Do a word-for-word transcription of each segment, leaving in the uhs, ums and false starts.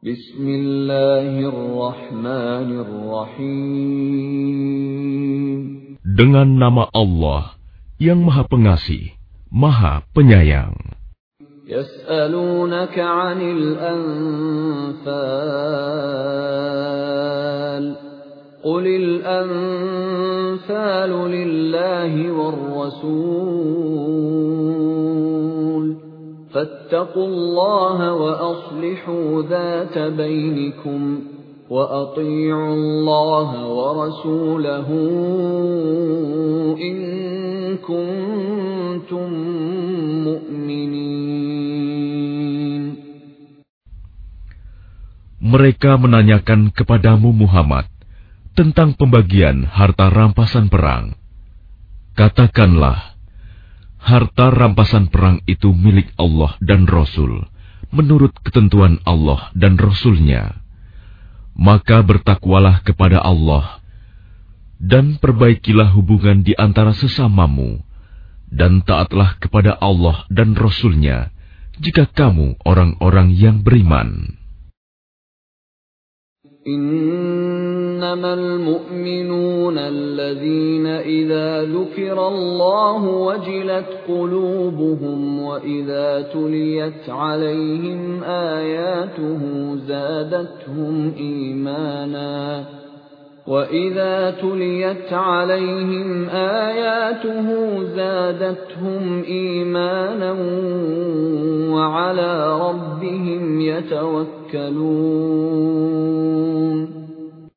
Bismillahirrahmanirrahim. Dengan nama Allah yang Maha Pengasih, Maha Penyayang. Yas'alunaka 'anil anfal. Qulil anfalu lillahi war rasul. فاتقوا الله وأصلحوا ذات بينكم وأطيعوا الله ورسوله إن كنتم مؤمنين. Mereka menanyakan kepadamu Muhammad tentang pembagian harta rampasan perang. Katakanlah, harta rampasan perang itu milik Allah dan Rasul, menurut ketentuan Allah dan Rasul-Nya. Maka bertakwalah kepada Allah, dan perbaikilah hubungan di antara sesamamu, dan taatlah kepada Allah dan Rasul-Nya, jika kamu orang-orang yang beriman. Innamal mu'minuna alladhina idza dzukira Allahu wajilat qulubuhum wa idza tuliyat 'alaihim ayatuhu zadatuhum imana wa idza tuliyat 'alaihim ayatuhu zadatuhum imanan wa 'ala rabbihim yatawakkalun.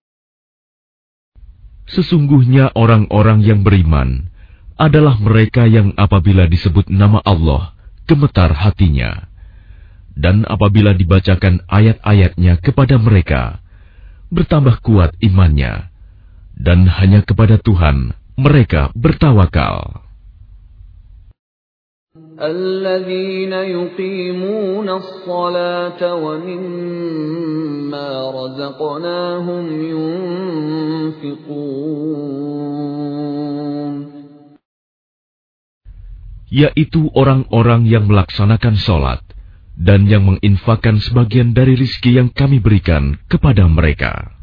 Sesungguhnya orang-orang yang beriman adalah mereka yang apabila disebut nama Allah, gemetar hatinya. Dan apabila dibacakan ayat-ayatnya kepada mereka, bertambah kuat imannya. Dan hanya kepada Tuhan mereka bertawakal. الذين يقيمون الصلاة ومما رزقناهم ينفقون. Yaitu orang-orang yang melaksanakan sholat dan yang menginfakkan sebagian dari rizki yang kami berikan kepada mereka.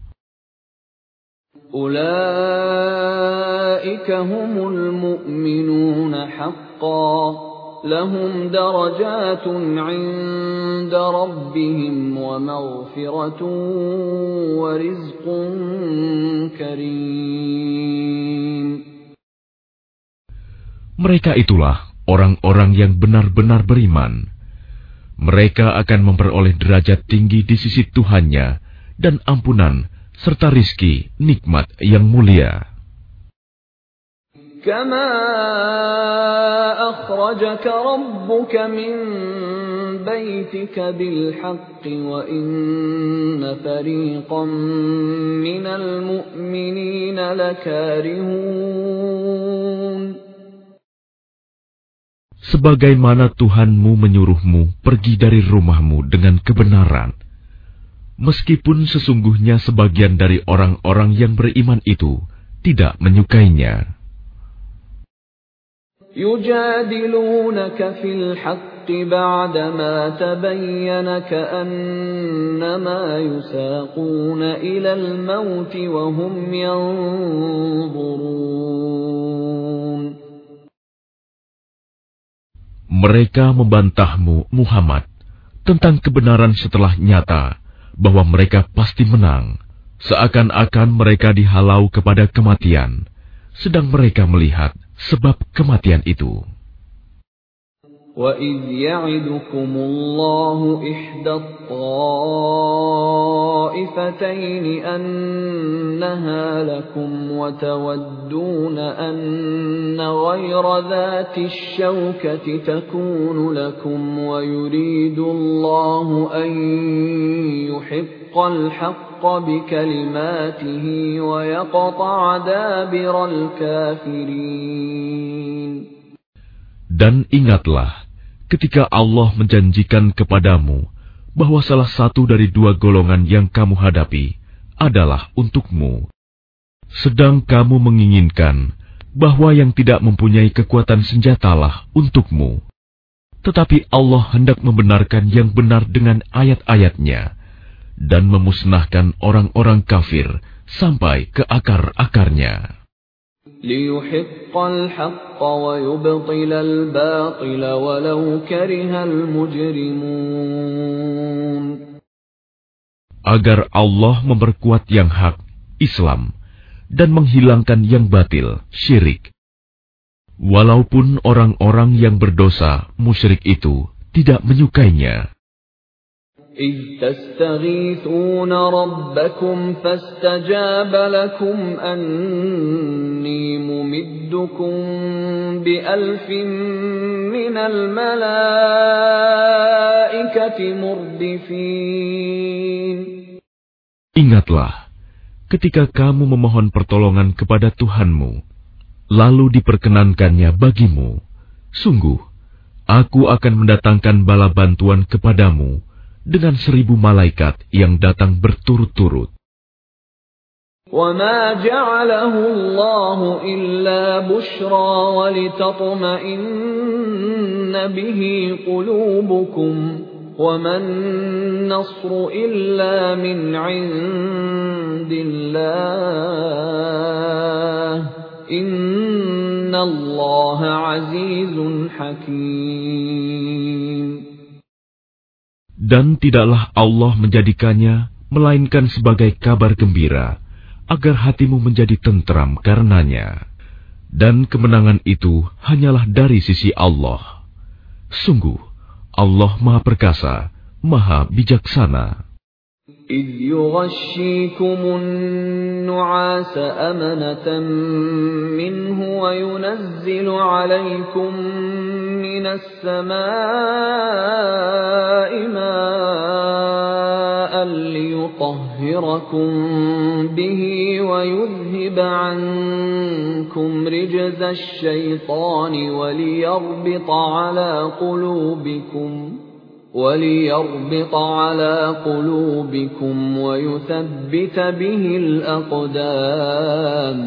Ulaika humul mu'minuna haqqan. Lahum darajatun 'inda rabbihim wa maghfiratun wa rizqun karim. Mereka itulah orang-orang yang benar-benar beriman. Mereka akan memperoleh derajat tinggi di sisi Tuhannya dan ampunan serta rizki nikmat yang mulia. Kama akhrajaka rabbuka min baitika bil haqqi wa inna fariqan minal mu'minina lakarihun. Sebagaimana Tuhanmu menyuruhmu pergi dari rumahmu dengan kebenaran, meskipun sesungguhnya sebagian dari orang-orang yang beriman itu tidak menyukainya. Yujadilunaka fil haqqi ba'dama tabayyana ka'annama yusaquna ilal mauti wa hum yanzurun. Mereka membantahmu, Muhammad, tentang kebenaran setelah nyata bahwa mereka pasti menang, seakan-akan mereka dihalau kepada kematian, sedang mereka melihat sebab kematian itu. وَإِذْ يَعِدُكُمُ اللَّهُ إِحْدَى الطَّائِفَتَيْنِ أَنَّهَا لَكُمْ وَتَوَدُّونَ أَنَّ غَيْرَ ذَاتِ الشَّوْكَةِ تَكُونُ لَكُمْ وَيُرِيدُ اللَّهُ أَن يُحِقَّ الْحَقَّ بِكَلِمَاتِهِ وَيَقْطَعَ دَابِرَ الْكَافِرِينَ. Dan ingatlah ketika Allah menjanjikan kepadamu bahwa salah satu dari dua golongan yang kamu hadapi adalah untukmu, sedang kamu menginginkan bahwa yang tidak mempunyai kekuatan senjatalah untukmu. Tetapi Allah hendak membenarkan yang benar dengan ayat-ayatnya, dan memusnahkan orang-orang kafir sampai ke akar-akarnya. لِيُحِقَّ الْحَقَّ وَيُبْطِلَ الْبَاطِلَ وَلَوْ كَرِهَ الْمُجْرِمُونَ. Agar Allah memperkuat yang hak, Islam, dan menghilangkan yang batil, syirik. Walaupun orang-orang yang berdosa, musyrik itu, tidak menyukainya. إِذْ تَسْتَغِيثُونَ رَبَّكُمْ فَاسْتَجَابَ لَكُمْ أَنِّي مُمِدُّكُمْ بِأَلْفٍ مِّنَ الْمَلَائِكَةِ مُرْدِفِينَ. Ingatlah, ketika kamu memohon pertolongan kepada Tuhanmu, lalu diperkenankannya bagimu, sungguh, aku akan mendatangkan bala bantuan kepadamu dengan seribu malaikat yang datang berturut-turut. وَمَا جَعَلَهُ اللَّهُ إِلَّا بُشْرَى وَلِتَطْمَئِنَّ بِهِ قُلُوبُكُمْ وَمَا النَّصْرُ إِلَّا مِنْ عِندِ اللَّهِ إِنَّ اللَّهَ عَزِيزٌ حَكِيمٌ. Dan tidaklah Allah menjadikannya melainkan sebagai kabar gembira, agar hatimu menjadi tentram karenanya. Dan kemenangan itu hanyalah dari sisi Allah. Sungguh, Allah Maha Perkasa, Maha Bijaksana. إِذْ يُغَشِّيكُمُ النُّعَاسَ أَمَنَةً مِّنْهُ وَيُنَزِّلُ عَلَيْكُم مِّنَ السَّمَاءِ مَاءً لِّيُطَهِّرَكُم بِهِ وَيُذْهِبَ عَنكُمْ رِجْزَ الشَّيْطَانِ وَلِيَرْبِطَ عَلَىٰ قُلُوبِكُمْ وَلِيَرْبِطَ عَلَىٰ قُلُوبِكُمْ وَيُثَبِّتَ بِهِ الْأَقْدَامَ.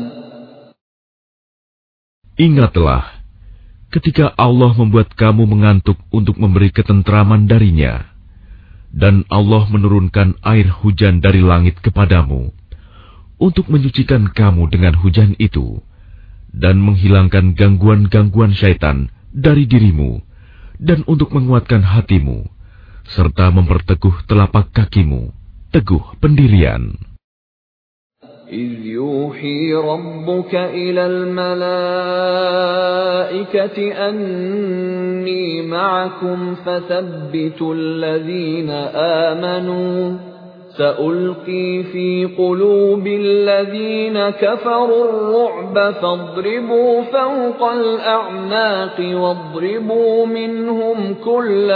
Ingatlah, ketika Allah membuat kamu mengantuk untuk memberi ketentraman darinya, dan Allah menurunkan air hujan dari langit kepadamu, untuk menyucikan kamu dengan hujan itu, dan menghilangkan gangguan-gangguan syaitan dari dirimu, dan untuk menguatkan hatimu, serta memperteguh telapak kakimu, teguh pendirian. إِذْ يُوحِي رَبُّكَ إِلَى الْمَلَائِكَةِ أَنِّي مَعَكُمْ فَثَبِّتُوا الَّذِينَ آمَنُوا سَأُلْقِي فِي قُلُوبِ الَّذِينَ كَفَرُوا الرُّعْبَ فَاضْرِبُوا فَوْقَ الْأَعْنَاقِ وَاضْرِبُوا مِنْهُمْ كُلَّ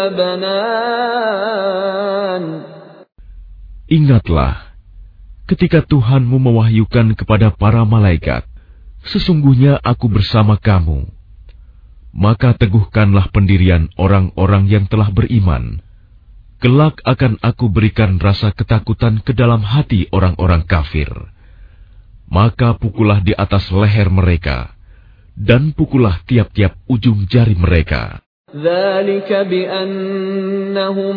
بَنَانٍ. Ingatlah, ketika Tuhanmu mewahyukan kepada para malaikat, sesungguhnya aku bersama kamu. Maka teguhkanlah pendirian orang-orang yang telah beriman. Kelak akan aku berikan rasa ketakutan ke dalam hati orang-orang kafir. Maka pukullah di atas leher mereka, dan pukullah tiap-tiap ujung jari mereka. ذَلِكَ بِأَنَّهُمْ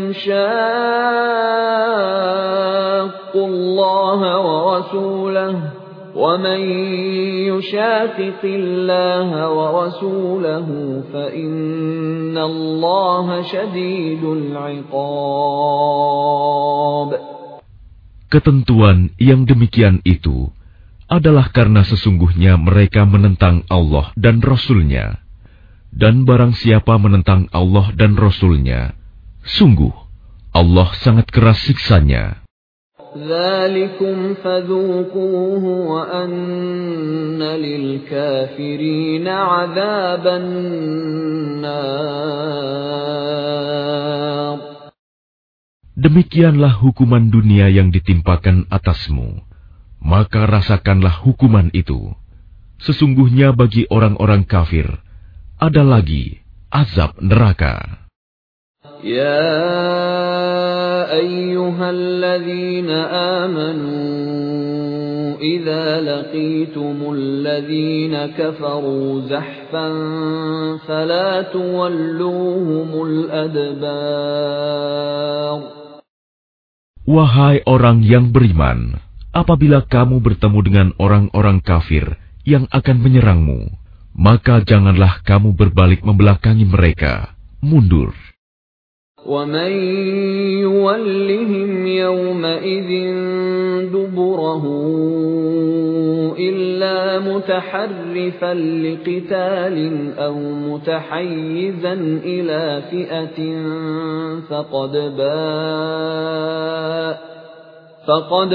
شَاقُّوا اللَّهَ وَرَسُولَهُ وَمَن يُشَاقِقِ اللَّهَ وَرَسُولَهُ فَإِنَّ اللَّهَ شَدِيدُ الْعِقَابِ. Ketentuan yang demikian itu adalah karena sesungguhnya mereka menentang Allah dan Rasul-Nya. Dan barang siapa menentang Allah dan Rasul-Nya, sungguh Allah sangat keras siksanya. ذَلِكُمْ فَذُوقُوهُ وَأَنَّ لِلْكَافِرِينَ عَذَابَ النَّارِ. Demikianlah hukuman dunia yang ditimpakan atasmu, maka rasakanlah hukuman itu. Sesungguhnya bagi orang-orang kafir ada lagi azab neraka. يا أيها الذين آمنوا إذا لقيتم الذين كفروا زحفا فلا تولوهم الأدبار. Wahai orang yang beriman, apabila kamu bertemu dengan orang-orang kafir yang akan menyerangmu, maka janganlah kamu berbalik membelakangi mereka, mundur. وَمَن يُوَلِّهِمْ يَوْمَئِذٍ دُبُرَهُ إِلَّا مُتَحَرِّفًا لِقِتَالٍ أَوْ مُتَحَيِّزًا إِلَى فِئَةٍ فَقَدْ بَاءَ فَقَدْ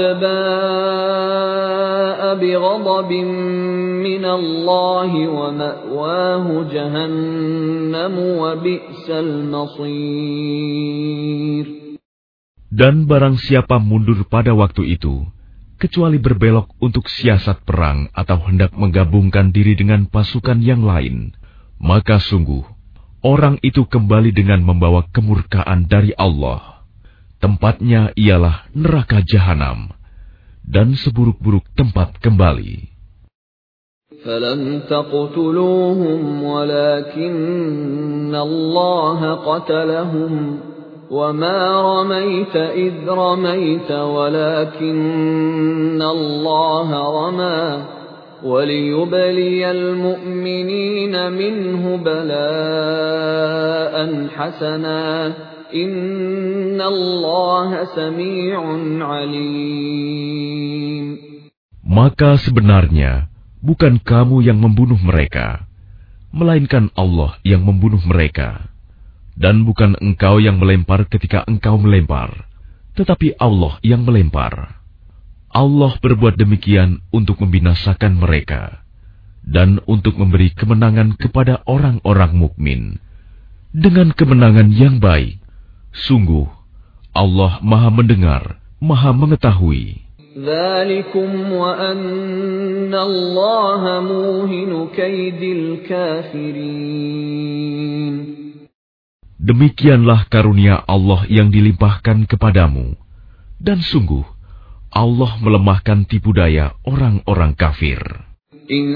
بَاءَ بِغَضَبٍ مِّنَ اللَّهِ وَمَأْوَاهُ جَهَنَّمُ وَبِئْسَ الْمَصِيرُ. Dan barang siapa mundur pada waktu itu, kecuali berbelok untuk siasat perang atau hendak menggabungkan diri dengan pasukan yang lain, maka sungguh, orang itu kembali dengan membawa kemurkaan dari Allah. Tempatnya ialah neraka jahanam, dan seburuk-buruk tempat kembali. فَلَمْ تَقْتُلُوهُمْ وَلَكِنَّ اللَّهَ قَتَلَهُمْ وَمَا رَمَيْتَ إِذْ رَمَيْتَ وَلَكِنَّ اللَّهَ رَمَى وَلِيُبْلِيَ الْمُؤْمِنِينَ مِنْهُ بَلَاءً حَسَنًا Inna Allah sami'un alim. Maka sebenarnya bukan kamu yang membunuh mereka, melainkan Allah yang membunuh mereka. Dan bukan engkau yang melempar ketika engkau melempar, tetapi Allah yang melempar. Allah berbuat demikian untuk membinasakan mereka dan untuk memberi kemenangan kepada orang-orang mukmin dengan kemenangan yang baik. Sungguh, Allah Maha Mendengar, Maha Mengetahui. Dzalikum wa anna Allaha muhinu kaidil kafirin. Demikianlah karunia Allah yang dilimpahkan kepadamu, dan sungguh, Allah melemahkan tipu daya orang-orang kafir. In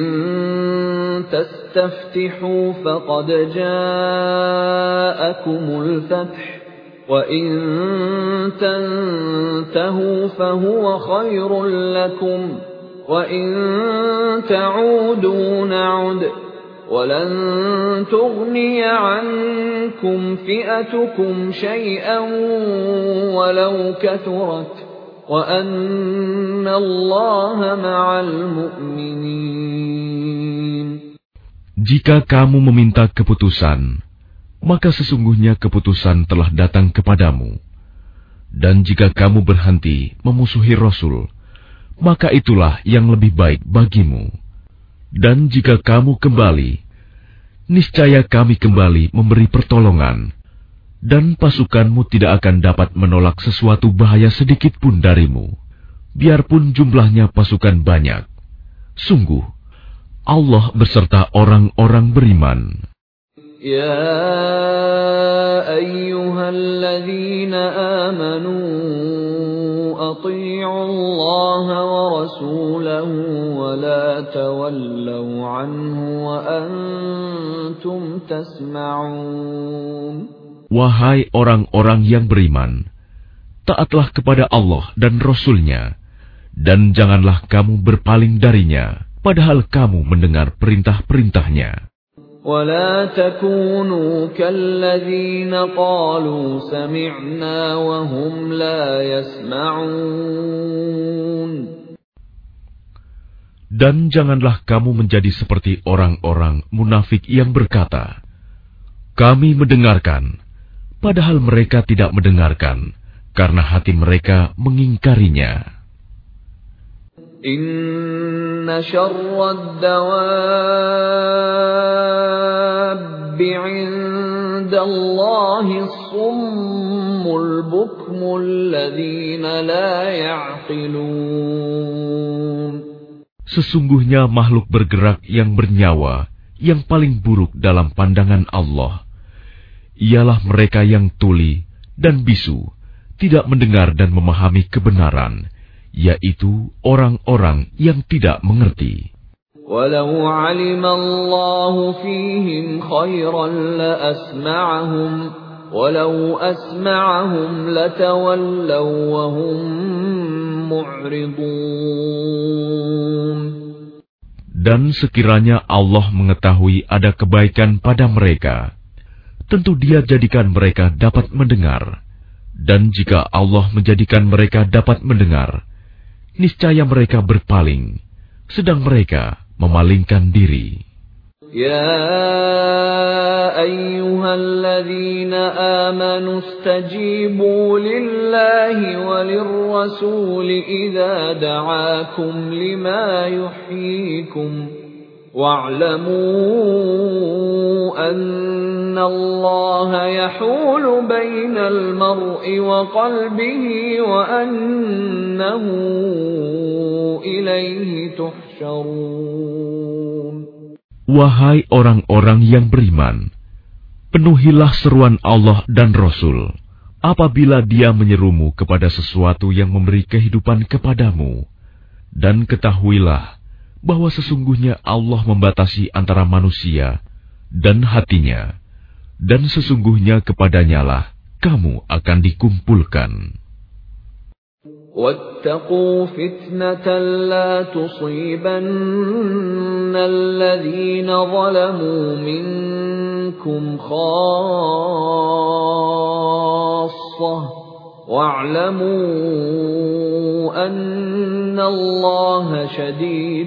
tastaftihu faqad ja'akumul fath. وَإِن تَنْتَهُوا فَهُوَ خَيْرٌ لَكُمْ وَإِن تَعُودُوا نَعُدْ وَلَنْ تُغْنِيَ عَنْكُمْ فِئَتُكُمْ شَيْئًا وَلَوْ كَثُرَتْ وَأَنَّ اللَّهَ مَعَ الْمُؤْمِنِينَ. Jika kamu meminta keputusan, maka sesungguhnya keputusan telah datang kepadamu. Dan jika kamu berhenti memusuhi Rasul, maka itulah yang lebih baik bagimu. Dan jika kamu kembali, niscaya kami kembali memberi pertolongan, dan pasukanmu tidak akan dapat menolak sesuatu bahaya sedikit pun darimu, biarpun jumlahnya pasukan banyak. Sungguh, Allah beserta orang-orang beriman. يا أيها الذين آمنوا أطيعوا الله ورسوله ولا تولوا عنه وأنتم تسمعون. Wahai orang-orang yang beriman, taatlah kepada Allah dan Rasul-Nya, dan janganlah kamu berpaling darinya, padahal kamu mendengar perintah-perintahnya. ولا تكونوا كالذين قالوا سمعنا وهم لا يسمعون. Dan janganlah kamu menjadi seperti orang-orang munafik yang berkata, kami mendengarkan, padahal mereka tidak mendengarkan, karena hati mereka mengingkarinya. Inna syarrad dawabbi 'indallahi as-summul bukmul ladzina la ya'qilun. Sesungguhnya makhluk bergerak yang bernyawa yang paling buruk dalam pandangan Allah ialah mereka yang tuli dan bisu, tidak mendengar dan memahami kebenaran, yaitu orang-orang yang tidak mengerti. Walau 'alima Allahu fihim khairan la asma'ahum ولو أسمعهم لتولوا وهم معرضون. Dan sekiranya Allah mengetahui ada kebaikan pada mereka, tentu Dia jadikan mereka dapat mendengar. Dan jika Allah menjadikan mereka dapat mendengar, niscaya mereka berpaling, sedang mereka memalingkan diri. Ya ayyuhalladzina amanu istajibu lillahi walirrasuli idza da'akum lima yuhyikum wa'lamu anna Allaha yahulu bainal mar'i wa qalbihi wa annahu ilaihi tuhsyarun. Wahai orang-orang yang beriman, penuhilah seruan Allah dan Rasul apabila Dia menyerumu kepada sesuatu yang memberi kehidupan kepadamu. Dan ketahuilah bahwa sesungguhnya Allah membatasi antara manusia dan hatinya, dan sesungguhnya kepadanyalah kamu akan dikumpulkan. وَاتَّقُوا فِتْنَةً لَا تُصِيبَنَّ الَّذِينَ ظَلَمُوا مِنكُمْ خَاصَّةً وَاعْلَمُوا أَنَّ اللَّهَ شَدِيدُ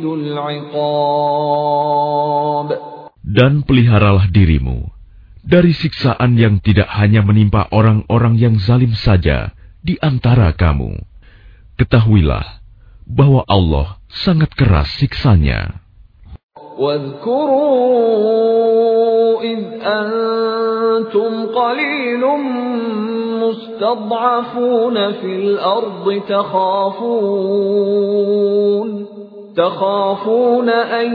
الْعِقَابِ. Dan peliharalah dirimu dari siksaan yang tidak hanya menimpa orang-orang yang zalim saja di antara kamu. Ketahuilah bahwa Allah sangat keras siksanya. واذكروا إذ أنتم قليل مستضعفون في الأرض تخافون تخافون أن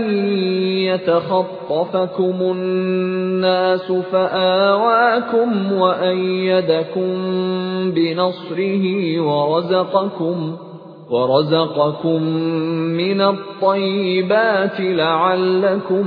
يتخطفكم الناس فآواكم وأيدكم بنصره ورزقكم ورزقكم من الطيبات لعلكم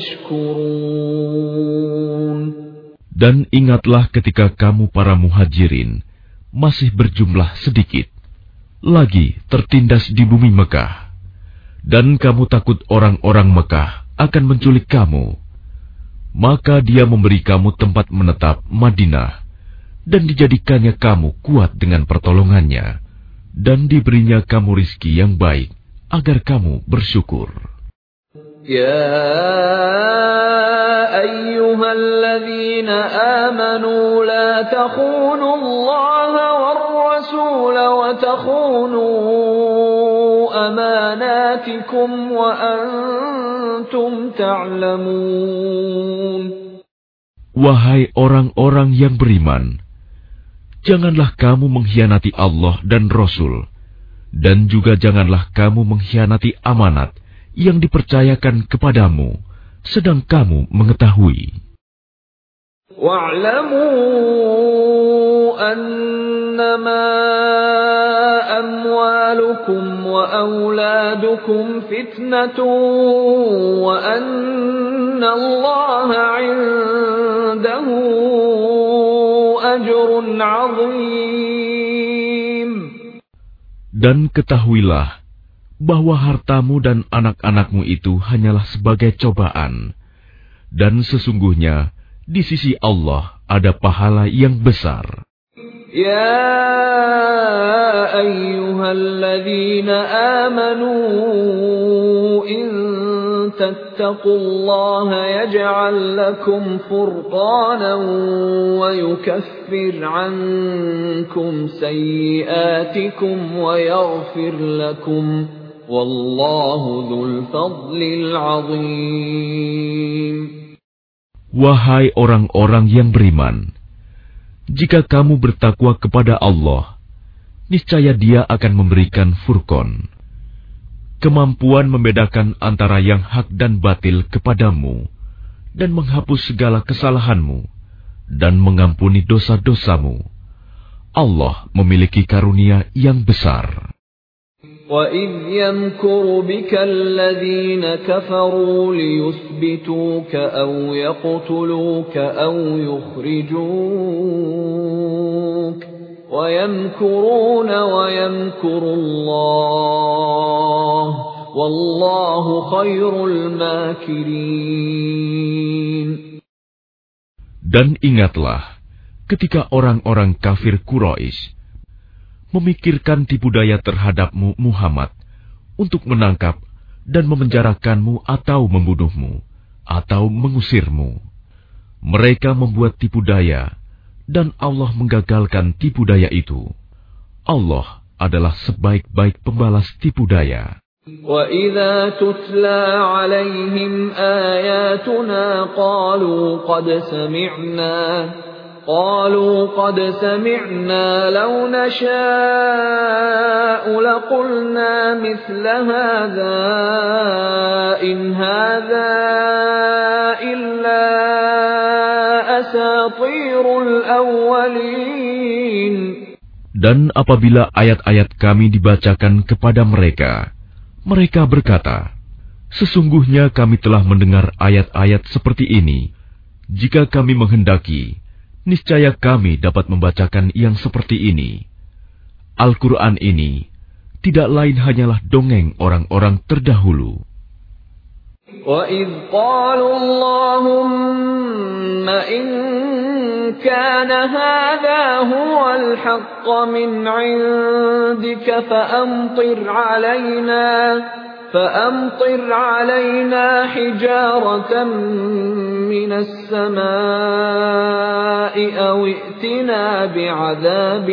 تشكرون. Dan ingatlah ketika kamu para muhajirin masih berjumlah sedikit, lagi tertindas di bumi Mekah, dan kamu takut orang-orang Mekah akan menculik kamu, maka Dia memberi kamu tempat menetap Madinah, dan dijadikannya kamu kuat dengan pertolongannya, dan diberinya kamu rizki yang baik, agar kamu bersyukur. Ya ayyuhalladzina amanu la takhunu Allaha war rasul wa takhunu amanatikum wa antum ta'lamun. Wahai orang-orang yang beriman, janganlah kamu mengkhianati Allah dan Rasul, dan juga janganlah kamu mengkhianati amanat yang dipercayakan kepadamu, sedang kamu mengetahui. Wa'lamu annama amwalukum wa auladukum fitnatun wa anna Allaha 'indahu ajrun 'azim. Dan ketahuilah bahwa hartamu dan anak-anakmu itu hanyalah sebagai cobaan, dan sesungguhnya di sisi Allah ada pahala yang besar. Ya ayyuhalladzina amanu in tattaqullaha yaj'al lakum furqanan wa yukaffir 'ankum sayyi'atikum wa yaghfir lakum wallahu dzul fadlil 'adzim. Wahai orang-orang yang beriman, jika kamu bertakwa kepada Allah, niscaya Dia akan memberikan furqan, kemampuan membedakan antara yang hak dan batil kepadamu, dan menghapus segala kesalahanmu, dan mengampuni dosa-dosamu. Allah memiliki karunia yang besar. وَإِذْ يَمْكُرُ بِكَ الَّذِينَ كَفَرُوا لِيُثْبِتُوكَ أَوْ يَقْتُلُوكَ أَوْ يُخْرِجُوكَ وَيَمْكُرُونَ وَيَمْكُرُ اللَّهُ وَاللَّهُ خَيْرُ الْمَاكِرِينَ. Dan ingatlah ketika orang-orang kafir Quraisy memikirkan tipu daya terhadapmu Muhammad untuk menangkap dan memenjarakanmu atau membunuhmu atau mengusirmu. Mereka membuat tipu daya dan Allah menggagalkan tipu daya itu. Allah adalah sebaik-baik pembalas tipu daya. وَإِذَا تُتْلَى عَلَيْهِمْ آيَاتُنَا قَالُوا قَدْ سَمِعْنَا قَالُوا قَدْ سَمِعْنَا لَوْ نَشَاءُ لَقُلْنَا مِثْلَ هَذَا إِنْ هَذَا إِلَّا أَسَاطِيرُ الْأَوَّلِينَ. Dan apabila ayat-ayat kami dibacakan kepada mereka, mereka berkata, sesungguhnya kami telah mendengar ayat-ayat seperti ini. Jika kami menghendaki, niscaya kami dapat membacakan yang seperti ini. Al-Quran ini tidak lain hanyalah dongeng orang-orang terdahulu. وَإِذْ قَالُوا اللَّهُمَّ إِنْ كَانَ هَذَا هُوَ الْحَقَّ مِنْ عِنْدِكَ فَأَمْطِرْ عَلَيْنَا فَأَمْطِرْ عَلَيْنَا حِجَارَةً مِنَ السَّمَاءِ أَوْ ائْتِنَا بِعَذَابٍ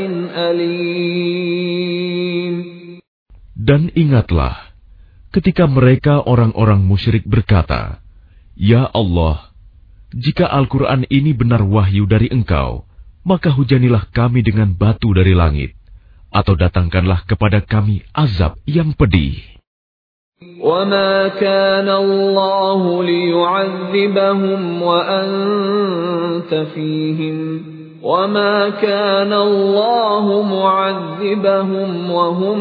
أَلِيمٍ. Dan ingatlah ketika mereka orang-orang musyrik berkata, Ya Allah, jika Al-Quran ini benar wahyu dari Engkau, maka hujanilah kami dengan batu dari langit, atau datangkanlah kepada kami azab yang pedih. وَمَا كَانَ اللَّهُ لِيُعَذِّبَهُمْ وَأَنْتَ فِيهِمْ وَمَا كَانَ اللَّهُ مُعَذِّبَهُمْ وَهُمْ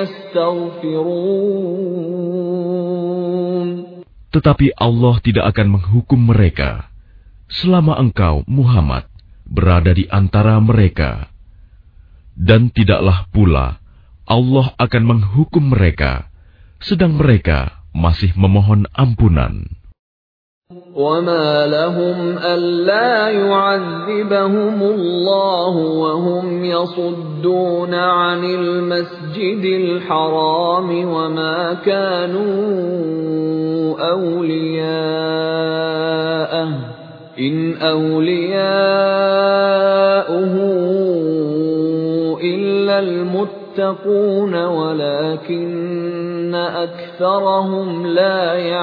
يَسْتَغْفِرُونَ. Tetapi Allah tidak akan menghukum mereka selama engkau, Muhammad, berada di antara mereka. Dan tidaklah pula Allah akan menghukum mereka sedang mereka masih memohon ampunan. وَمَا لَهُمْ أَلَّا يُعَذِّبَهُمُ اللَّهُ وَهُمْ يَصُدُّونَ عَنِ الْمَسْجِدِ الْحَرَامِ وَمَا كَانُوا أَوْلِيَاءَهُ إِنْ أَوْلِيَاؤُهُ إِلَّا الْمُتَّقُونَ وَلَكِنَّ أَكْثَرَهُمْ لَا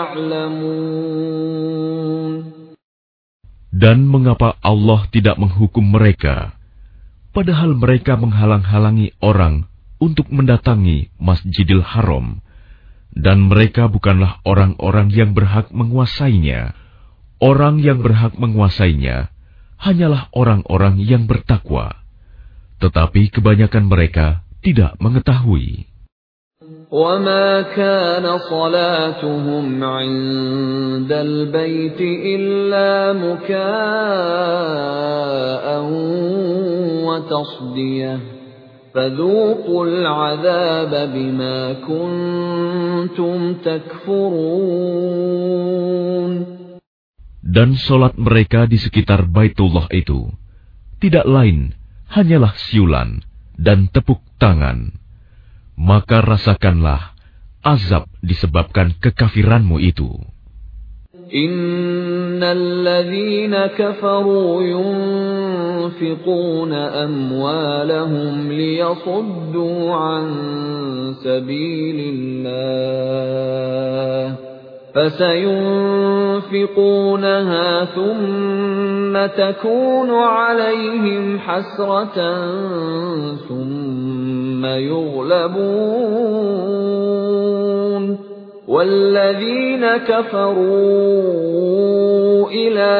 يَعْلَمُونَ. Dan mengapa Allah tidak menghukum mereka, padahal mereka menghalang-halangi orang untuk mendatangi Masjidil Haram, dan mereka bukanlah orang-orang yang berhak menguasainya. Orang yang berhak menguasainya hanyalah orang-orang yang bertakwa. Tetapi kebanyakan mereka tidak mengetahui. وَمَا كَانَ صَلَاتُهُمْ عِندَ الْبَيْتِ إِلَّا مُكَاءً وَتَصْدِيَةً فَذُوقُوا الْعَذَابَ بِمَا كُنتُمْ تَكْفُرُونَ. Dan solat mereka di sekitar Baitullah itu tidak lain hanyalah siulan dan tepuk tangan. Maka rasakanlah azab disebabkan kekafiranmu itu. Innal ladzina kafaru yunfiquna amwalahum liyasuddu an sabilillah فسينفقونها ثم تكون عليهم حسرة ثم يغلبون والذين كفروا إلى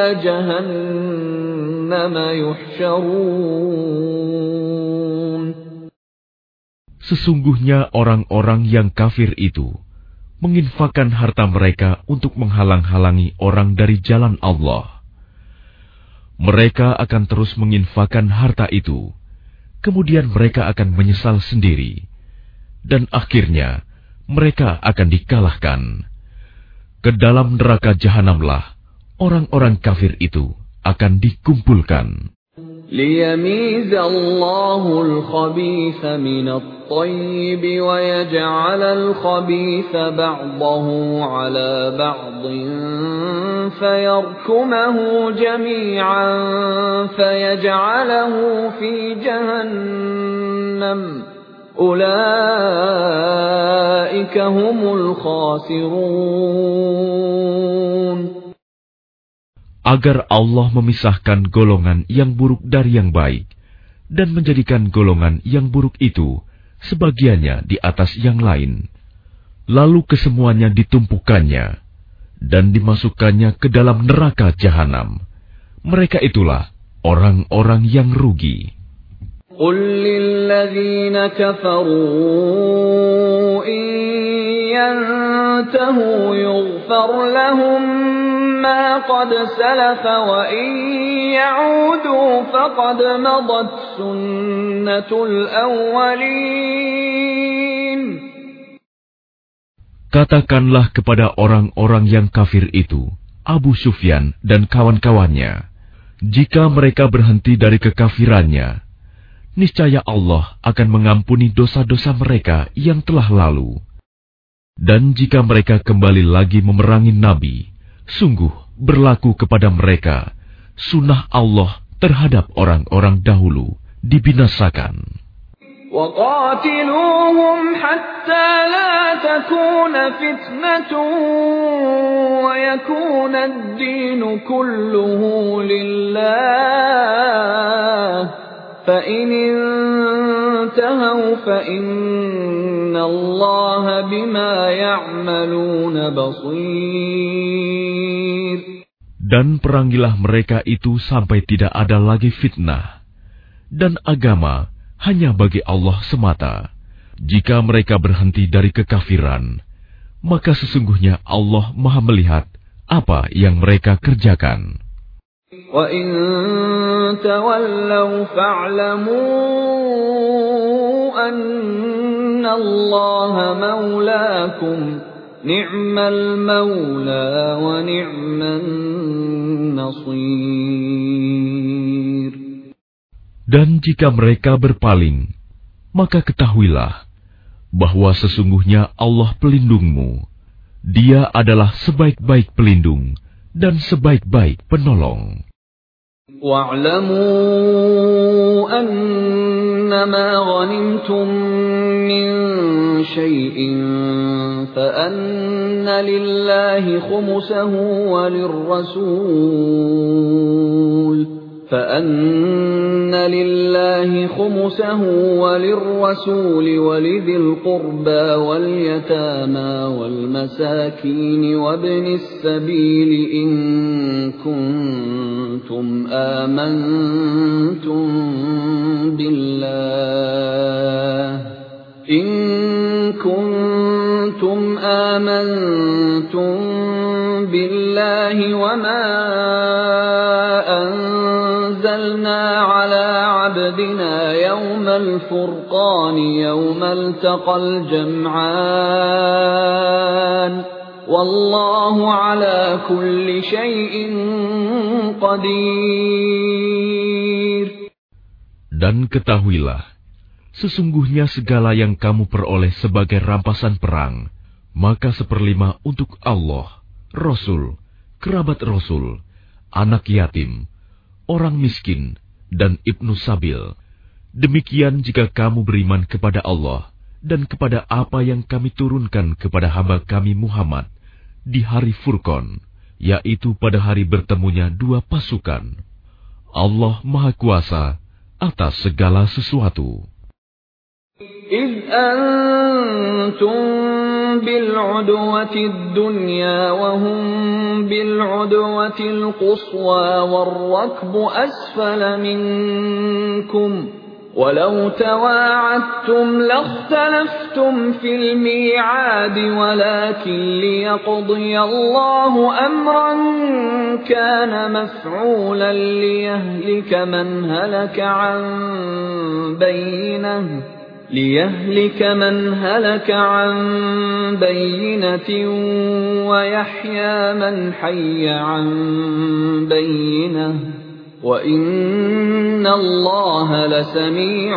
جهنم يحشرون. Sesungguhnya orang-orang yang kafir itu menginfakkan harta mereka untuk menghalang-halangi orang dari jalan Allah. Mereka akan terus menginfakkan harta itu, kemudian mereka akan menyesal sendiri, dan akhirnya mereka akan dikalahkan. Ke dalam neraka jahanamlah orang-orang kafir itu akan dikumpulkan. ليميز الله الخبيث من الطيب ويجعل الخبيث بعضه على بعض فيركمه جميعا فيجعله في جهنم أولئك هم الخاسرون. Agar Allah memisahkan golongan yang buruk dari yang baik, dan menjadikan golongan yang buruk itu sebagiannya di atas yang lain. Lalu kesemuanya ditumpukannya, dan dimasukkannya ke dalam neraka jahanam. Mereka itulah orang-orang yang rugi. قل للذين كفروا إن ينتهوا يغفر لهم ما قد سلف وإن يعودوا فقد مضت سنة الأولين. Katakanlah kepada orang-orang yang kafir itu, Abu Sufyan dan kawan-kawannya, jika mereka berhenti dari kekafirannya, niscaya Allah akan mengampuni dosa-dosa mereka yang telah lalu. Dan jika mereka kembali lagi memerangi Nabi, sungguh berlaku kepada mereka sunnah Allah terhadap orang-orang dahulu dibinasakan. وَقَاتِلُوهُمْ حَتَّى لَا تَكُونَ فِتْنَةٌ وَيَكُونَ الدِّينُ كُلُّهُ لِلَّهِ فَإِنِ انتهوا فَإِنَّ اللَّهَ بِمَا يَعْمَلُونَ بَصِيرٌ. Dan perangilah mereka itu sampai tidak ada lagi fitnah, dan agama hanya bagi Allah semata. Jika mereka berhenti dari kekafiran, maka sesungguhnya Allah Maha melihat apa yang mereka kerjakan. وَإِن تَوَلَّوْا فَاعْلَمُوا أَنَّ اللَّهَ مَوْلَاكُمْ نِعْمَ الْمَوْلَى وَنِعْمَ النَّصِيرُ. Dan jika mereka berpaling, maka ketahuilah bahwa sesungguhnya Allah pelindungmu. Dia adalah sebaik-baik pelindung dan sebaik-baik penolong. وَاعْلَمُوا أَنَّمَا غَنِمْتُم مِّن شَيْءٍ فَأَنَّ لِلَّهِ خُمُسَهُ وَلِلرَّسُولِ فَأَنَّ لِلَّهِ خُمُسَهُ وَلِلرَّسُولِ وَلِذِي الْقُرْبَى وَالْيَتَامَى وَالْمَسَاكِينِ وَابْنِ السَّبِيلِ إِن كُنتُمْ آمَنتُم بِاللَّهِ إِن كُنتُمْ آمَنتُم بِاللَّهِ وَمَا أنزلنا على عبدنا يوم الفرقان يوم التقى الجمعان والله على كل شيء قدير. Dan ketahuilah, sesungguhnya segala yang kamu peroleh sebagai rampasan perang, maka seperlima untuk Allah, Rasul, kerabat Rasul, anak yatim, orang miskin, dan ibnu sabil. Demikian jika kamu beriman kepada Allah dan kepada apa yang kami turunkan kepada hamba kami Muhammad di hari Furqan, yaitu pada hari bertemunya dua pasukan. Allah Maha Kuasa atas segala sesuatu. إِذْ أَنْتُمْ بِالْعُدْوَةِ الدُّنْيَا وَهُمْ بِالْعُدْوَةِ الْقُصْوَى وَالرَّكْبُ أَسْفَلَ مِنْكُمْ ولو تواعدتم لاختلفتم في الميعاد ولكن ليقضي الله أمرا كان مفعولا ليهلك من هلك عن بينة ليهلك من هلك عن بينة ويحيى من حي عن بينة وَإِنَّ اللَّهَ لَسَمِيعٌ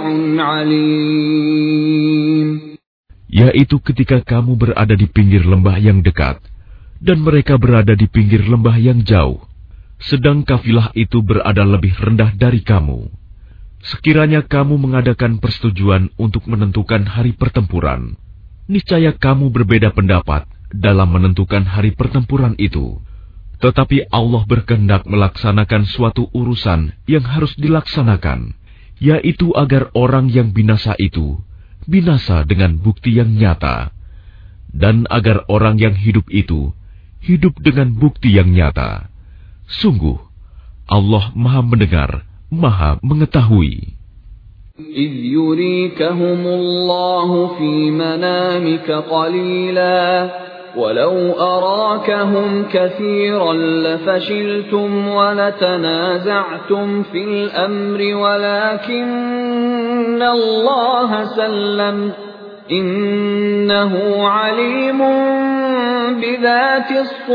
عَلِيمٌ. Yaitu ketika kamu berada di pinggir lembah yang dekat, dan mereka berada di pinggir lembah yang jauh, sedang kafilah itu berada lebih rendah dari kamu. Sekiranya kamu mengadakan persetujuan untuk menentukan hari pertempuran, niscaya kamu berbeda pendapat dalam menentukan hari pertempuran itu. Tetapi Allah berkehendak melaksanakan suatu urusan yang harus dilaksanakan, yaitu agar orang yang binasa itu binasa dengan bukti yang nyata, dan agar orang yang hidup itu hidup dengan bukti yang nyata. Sungguh, Allah Maha Mendengar, Maha Mengetahui. إِذْ يُرِيكَهُمُ اللَّهُ فِي مَنَامِكَ قَلِيلًا وَلَوْ أَرَاكَهُمْ كَثِيرًا لَفَشِلْتُمْ وَلَتَنَازَعْتُمْ فِي الْأَمْرِ وَلَكِنَّ اللَّهَ سَلَّمَ إِنَّهُ عَلِيمٌ بِذَاتِ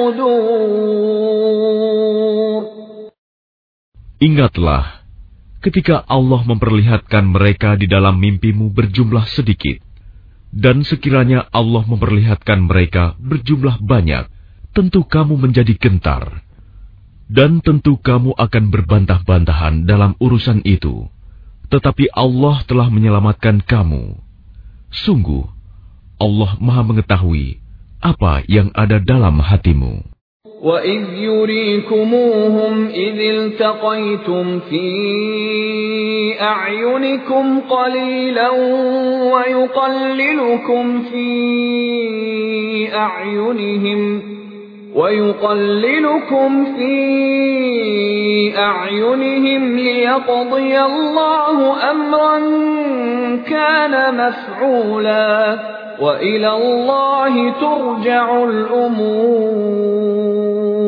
الصُّدُورِ. Ingatlah ketika Allah memperlihatkan mereka di dalam mimpimu berjumlah sedikit. Dan sekiranya Allah memperlihatkan mereka berjumlah banyak, tentu kamu menjadi gentar. Dan tentu kamu akan berbantah-bantahan dalam urusan itu. Tetapi Allah telah menyelamatkan kamu. Sungguh, Allah Maha Mengetahui apa yang ada dalam hatimu. وَإِذْ يُرِيكُمُوهُمْ إِذِ الْتَقَيْتُمْ فِي أَعْيُنِكُمْ قَلِيلًا وَيُقَلِّلُكُمْ فِي أَعْيُنِهِمْ وَيُقَلِّلُكُمْ فِي أَعْيُنِهِمْ لِيَقْضِيَ اللَّهُ أَمْرًا كَانَ مَفْعُولًا وَإِلَى اللَّهِ تُرْجَعُ الْأُمُورُ.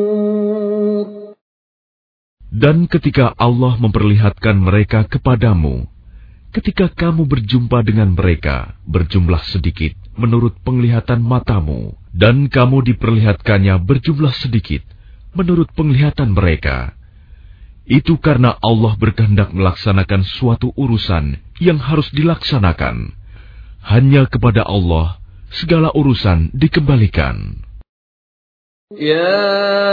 Dan ketika Allah memperlihatkan mereka kepadamu, ketika kamu berjumpa dengan mereka berjumlah sedikit menurut penglihatan matamu, dan kamu diperlihatkannya berjumlah sedikit menurut penglihatan mereka, itu karena Allah berkehendak melaksanakan suatu urusan yang harus dilaksanakan. Hanya kepada Allah segala urusan dikembalikan. Ya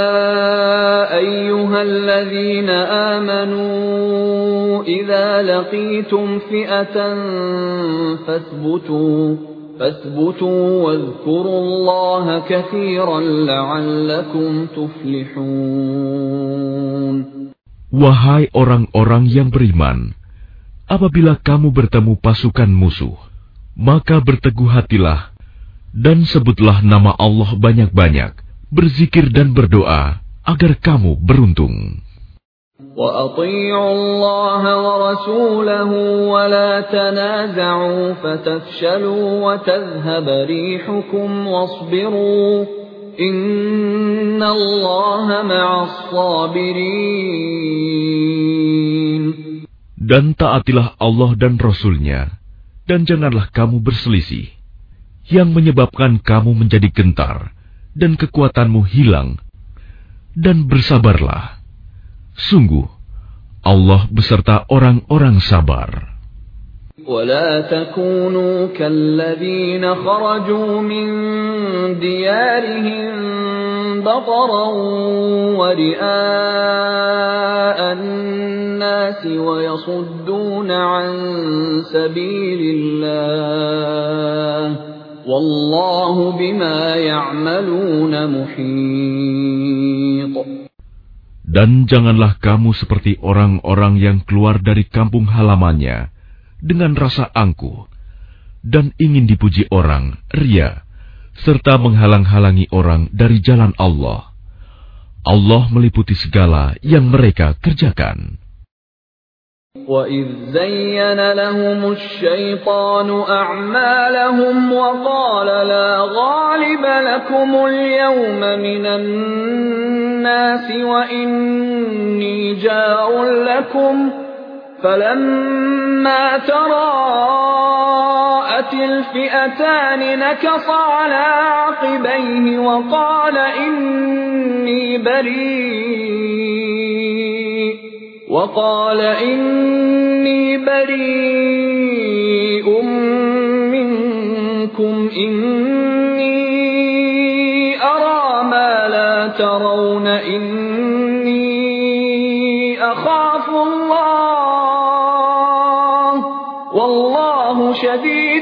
ayyuhalladzina amanu idza laqitum fi'atan fathbutu fathbutu wadhkurullaha katsiran la'allakum tuflihun. Wahai orang-orang yang beriman, apabila kamu bertemu pasukan musuh, maka berteguh hatilah dan sebutlah nama Allah banyak-banyak, berzikir dan berdoa agar kamu beruntung. Wa athi'u Allah wa rasulahu wa la tanaza'u fatafshalu wa tadhhaba rihukum wasbiru innallaha ma'as sabirin. Dan taatilah Allah dan Rasul-Nya, dan janganlah kamu berselisih, yang menyebabkan kamu menjadi gentar, dan kekuatanmu hilang, dan bersabarlah. Sungguh, Allah beserta orang-orang sabar. وَلَا تَكُونُوا كَالَّذِينَ خَرَجُوا مِنْ دِيَارِهِمْ بَطَرًا وَرِئَاءَ النَّاسِ وَيَصُدُّونَ عَنْ سَبِيلِ اللَّهِ وَاللَّهُ بِمَا يَعْمَلُونَ مُحِيطٌ. Dan janganlah kamu seperti orang-orang yang keluar dari kampung halamannya dengan rasa angkuh, dan ingin dipuji orang, ria, serta menghalang-halangi orang dari jalan Allah. Allah meliputi segala yang mereka kerjakan. وَإِذْ زَيَّنَ لَهُمُ الشَّيْطَانُ أَعْمَالَهُمْ وَقَالَ لَا غَالِبَ لَكُمُ الْيَوْمَ مِنَ النَّاسِ وَإِنِّي جَارٌ لَكُمْ فَلَمَّا تَرَاءَتِ الْفِئَتَانِ نَكَصَ عَلَى عَقِبَيْهِ وَقَالَ إِنِّي بَرِيءٌ وقال إني بريء منكم إني أرى ما لا ترون إني أخاف الله والله شديد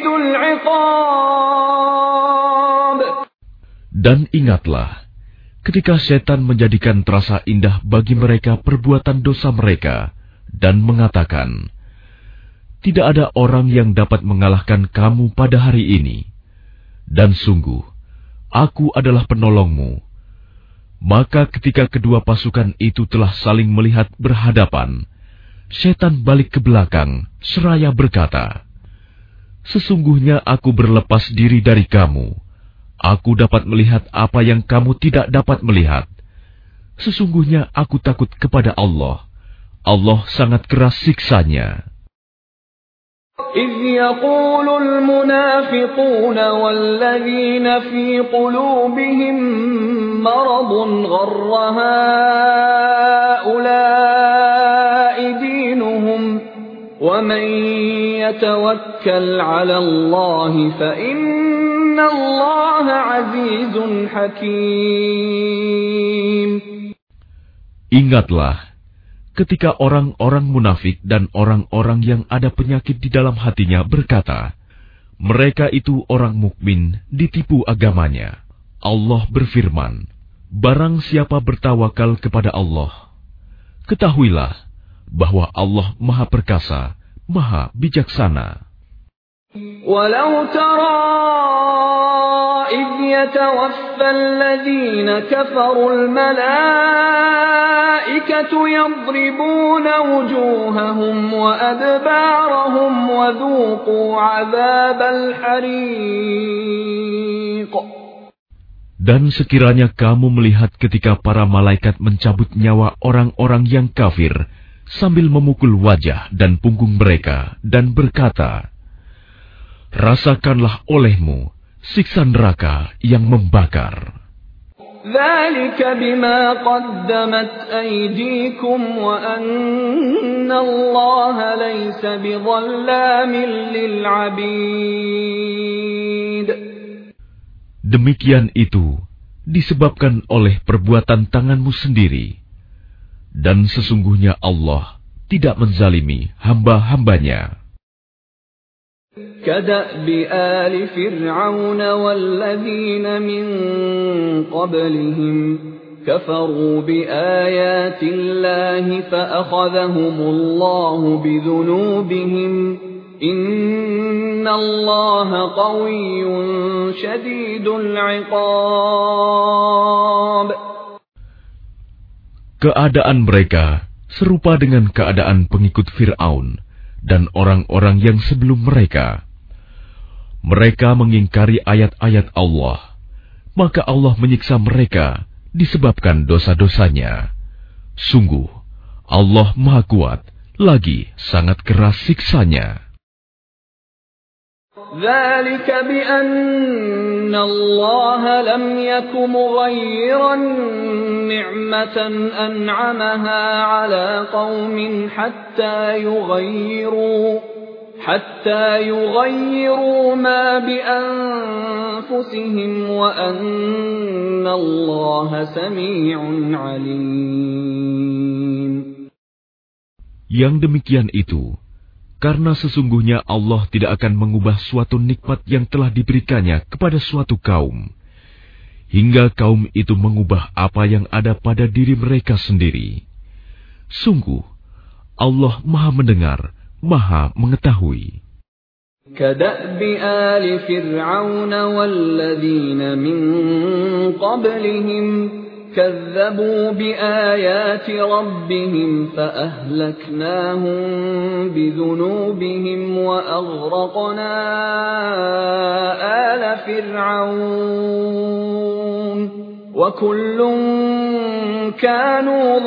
العقاب. Dan ingatlah, ketika setan menjadikan terasa indah bagi mereka perbuatan dosa mereka dan mengatakan, tidak ada orang yang dapat mengalahkan kamu pada hari ini. Dan sungguh, aku adalah penolongmu. Maka ketika kedua pasukan itu telah saling melihat berhadapan, setan balik ke belakang seraya berkata, sesungguhnya aku berlepas diri dari kamu. Aku dapat melihat apa yang kamu tidak dapat melihat. Sesungguhnya aku takut kepada Allah. Allah sangat keras siksanya. إِذْ يَقُولُ الْمُنَافِقُونَ وَالَّذِينَ فِي قُلُوبِهِم مَّرَضٌ غَرَّ هَٰؤُلَاءِ دِينُهُمْ وَمَن يَتَوَكَّلْ عَلَى اللَّهِ فَإِنَّ Allah azizun hakim. Ingatlah ketika orang-orang munafik dan orang-orang yang ada penyakit di dalam hatinya berkata, mereka itu orang mukmin ditipu agamanya. Allah berfirman, barang siapa bertawakal kepada Allah, ketahuilah bahwa Allah Maha Perkasa, Maha Bijaksana. Walau tara idh yatawaffa alladhina kafaru al-malaikatu yadribuna wujuhahum wa adbarahum wa dhuqu 'adzabal hariq. Dan sekiranya kamu melihat ketika para malaikat mencabut nyawa orang-orang yang kafir sambil memukul wajah dan punggung mereka dan berkata, rasakanlah olehmu siksa neraka yang membakar. Dzalika bima qaddamat aydikum wa anna Allaha laysa bidhallamin lil 'abid. Demikian itu disebabkan oleh perbuatan tanganmu sendiri, dan sesungguhnya Allah tidak menzalimi hamba-hambanya. كدأب آل فرعون والذين من قبلهم كفروا بآيات الله فأخذهم الله بذنوبهم إن الله قوي شديد العقاب. Keadaan mereka serupa dengan keadaan pengikut Fir'aun dan orang-orang yang sebelum mereka. Mereka mengingkari ayat-ayat Allah, maka Allah menyiksa mereka disebabkan dosa-dosanya. Sungguh, Allah Maha Kuat, lagi sangat keras siksanya. ذلك بأن الله لم يك مغيرا نعمة أنعمها على قوم حتى يغيروا حتى يغيروا ما بأنفسهم وأن الله سميع عليم. Yang demikian itu karena sesungguhnya Allah tidak akan mengubah suatu nikmat yang telah diberikannya kepada suatu kaum, hingga kaum itu mengubah apa yang ada pada diri mereka sendiri. Sungguh, Allah Maha Mendengar, Maha Mengetahui. كدأب آل فرعون والذين من قبلهم كذبوا بآيات ربهم فأهلكناهم بذنوبهم وأغرقنا آل فرعون وكل كانوا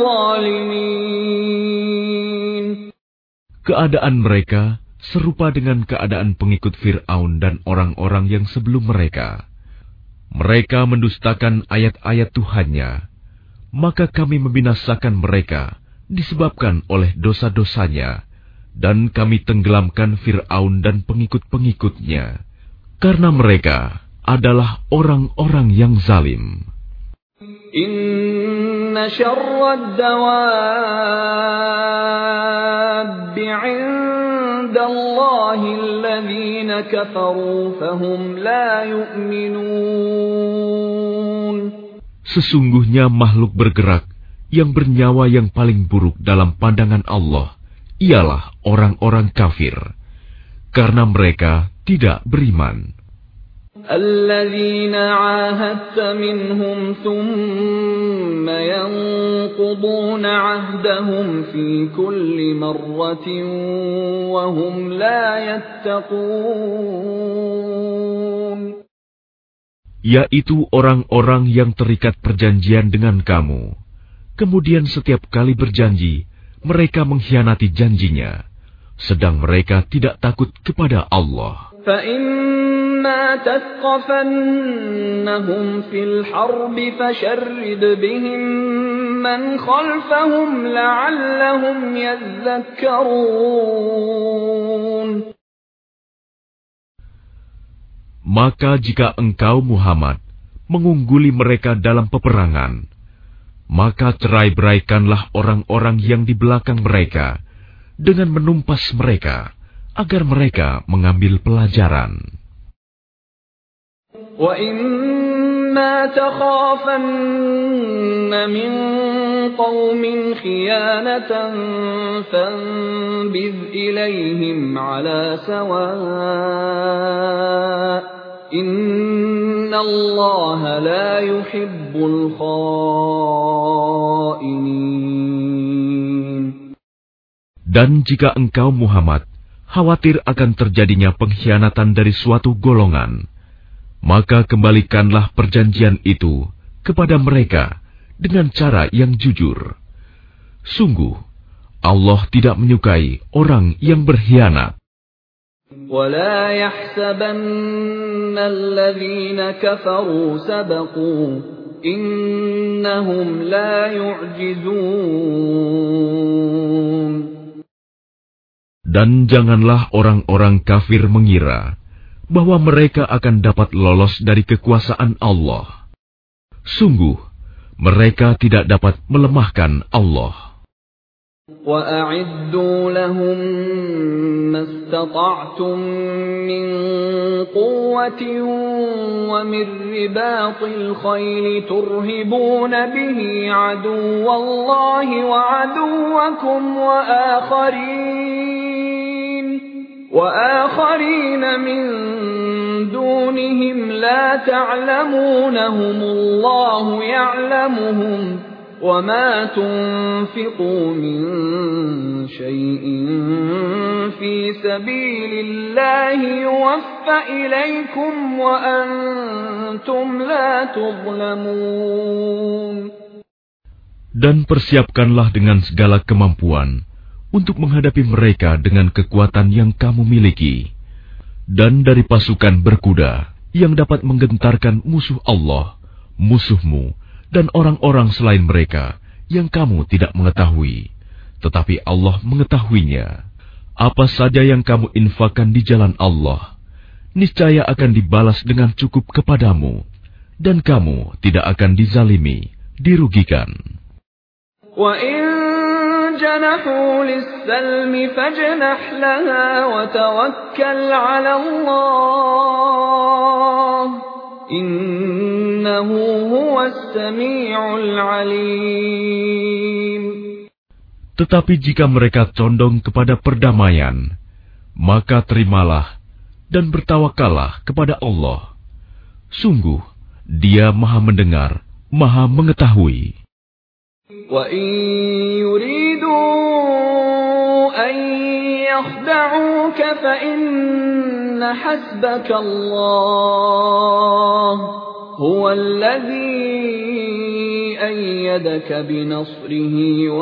ظالمين. Keadaan mereka serupa dengan keadaan pengikut Fir'aun dan orang-orang yang sebelum mereka. Mereka mendustakan ayat-ayat Tuhannya, maka kami membinasakan mereka disebabkan oleh dosa-dosanya, dan kami tenggelamkan Fir'aun dan pengikut-pengikutnya, karena mereka adalah orang-orang yang zalim. Inna syarrad dawabbi 'indallahi alladhina kafaru fahum la yu'minun. Sesungguhnya makhluk bergerak yang bernyawa yang paling buruk dalam pandangan Allah ialah orang-orang kafir, karena mereka tidak beriman. الذين عاهدت منهم ثم ينقضون عهدهم في كل مرة وهم لا يتقون. Yaitu orang-orang yang terikat perjanjian dengan kamu, kemudian setiap kali berjanji mereka mengkhianati janjinya, sedang mereka tidak takut kepada Allah. فَإِمَّا تَثْقَفَنَّهُمْ فِي الْحَرْبِ فَشَرِّدْ بِهِمْ مَنْ خَلْفَهُمْ لَعَلَّهُمْ يَذَّكَّرُونَ. Maka jika engkau Muhammad mengungguli mereka dalam peperangan, maka cerai-beraikanlah orang-orang yang di belakang mereka dengan menumpas mereka, agar mereka mengambil pelajaran. وَإِمَّا تَخَافَنَّ مِنْ قَوْمٍ خِيَانَةً فَانبِذْ إِلَيْهِمْ عَلَى سَوَاءٍ إِنَّ اللَّهَ لَا يُحِبُّ الْخَائِنِينَ. Dan jika engkau Muhammad khawatir akan terjadinya pengkhianatan dari suatu golongan, maka kembalikanlah perjanjian itu kepada mereka dengan cara yang jujur. Sungguh, Allah tidak menyukai orang yang berkhianat. وَلَا يَحْسَبَنَّ الَّذِينَ كَفَرُوا سَبَقُوا إِنَّهُمْ لَا يُعْجِزُونَ. Dan janganlah orang-orang kafir mengira bahwa mereka akan dapat lolos dari kekuasaan Allah. Sungguh, mereka tidak dapat melemahkan Allah. وَأَعِدُّوا لَهُم مَّا اسْتَطَعْتُم مِّن قُوَّةٍ وَمِن رِّبَاطِ الْخَيْلِ تُرْهِبُونَ بِهِ عَدُوَّ اللَّهِ وَعَدُوَّكُمْ وَآخَرِينَ وَآخَرِينَ مِن دُونِهِمْ لَا تَعْلَمُونَهُمُ اللَّهُ يَعْلَمُهُمْ وَمَا تُنفِقُوا مِن شَيْءٍ فِي سَبِيلِ اللَّهِ يُوَفَّ إِلَيْكُمْ وَأَنْتُمْ لَا تُظْلَمُونَ. Dan persiapkanlah dengan segala kemampuan untuk menghadapi mereka dengan kekuatan yang kamu miliki, dan dari pasukan berkuda yang dapat menggentarkan musuh Allah, musuhmu, dan orang-orang selain mereka yang kamu tidak mengetahui, tetapi Allah mengetahuinya. Apa saja yang kamu infakkan di jalan Allah, niscaya akan dibalas dengan cukup kepadamu, dan kamu tidak akan dizalimi, dirugikan. وَإِن جَنَحُوا لِلسَّلْمِ فَاجْنَحْ لَهَا وَتَوَكَّلْ عَلَى اللَّهِ إِنَّهُ هُوَ السَّمِيعُ الْعَلِيمُ. Tetapi jika mereka condong kepada perdamaian, maka terimalah dan bertawakallah kepada Allah. Sungguh, Dia Maha mendengar, Maha Mengetahui. وَإِن يُرِيدُوا أَن يَخْدَعُوكَ فَإِنَّ حَسْبَكَ اللَّهُ هُوَ الَّذِي أَيَّدَكَ بِنَصْرِهِ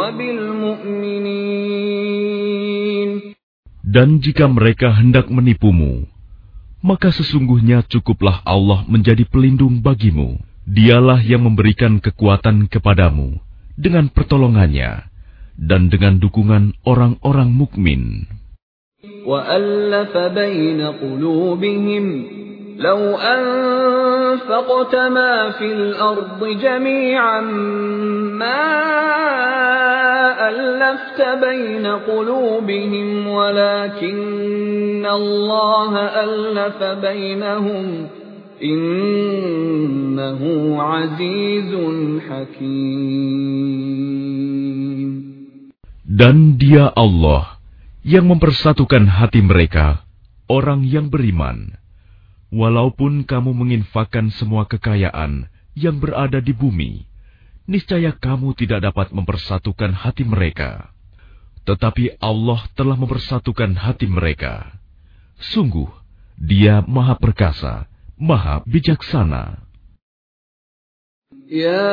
وَبِالْمُؤْمِنِينَ. Dan jika mereka hendak menipumu, maka sesungguhnya cukuplah Allah menjadi pelindung bagimu. Dialah yang memberikan kekuatan kepadamu dengan pertolongannya dan dengan dukungan orang-orang mukmin. وَأَلَّفَ بَيْنَ قُلُوبِهِمْ لَوْ أَنفَقْتَ مَا فِي الْأَرْضِ جَمِيعًا مَا أَلَّفْتَ بَيْنَ قُلُوبِهِمْ وَلَكِنَّ اللَّهَ أَلَّفَ بَيْنَهُمْ Innahu azizun hakim. Dan Dia Allah yang mempersatukan hati mereka, orang yang beriman. Walaupun kamu menginfakkan semua kekayaan yang berada di bumi, niscaya kamu tidak dapat mempersatukan hati mereka. Tetapi Allah telah mempersatukan hati mereka. Sungguh, Dia Maha Perkasa, Maha Bijaksana. Ya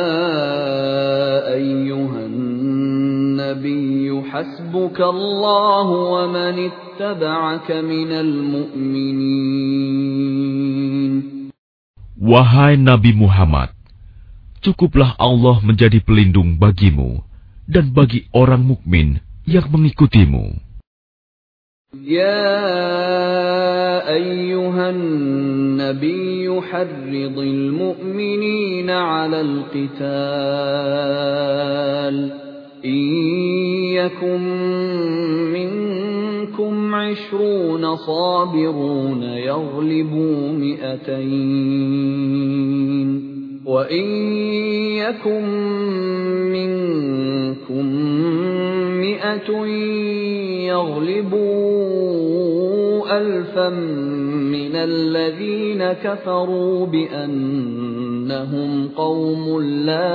ayyuhan nabiyyu hasbukallahu wa man ittaba'aka minal mu'minin. Wahai Nabi Muhammad, cukuplah Allah menjadi pelindung bagimu dan bagi orang mukmin yang mengikutimu. يا أيها النبي حرض المؤمنين على القتال إن يكن منكم عشرون صابرون يغلبوا مئتين وإن يكن منكم مئة يغلبوا ألفا من الذين كفروا بأنهم قوم لا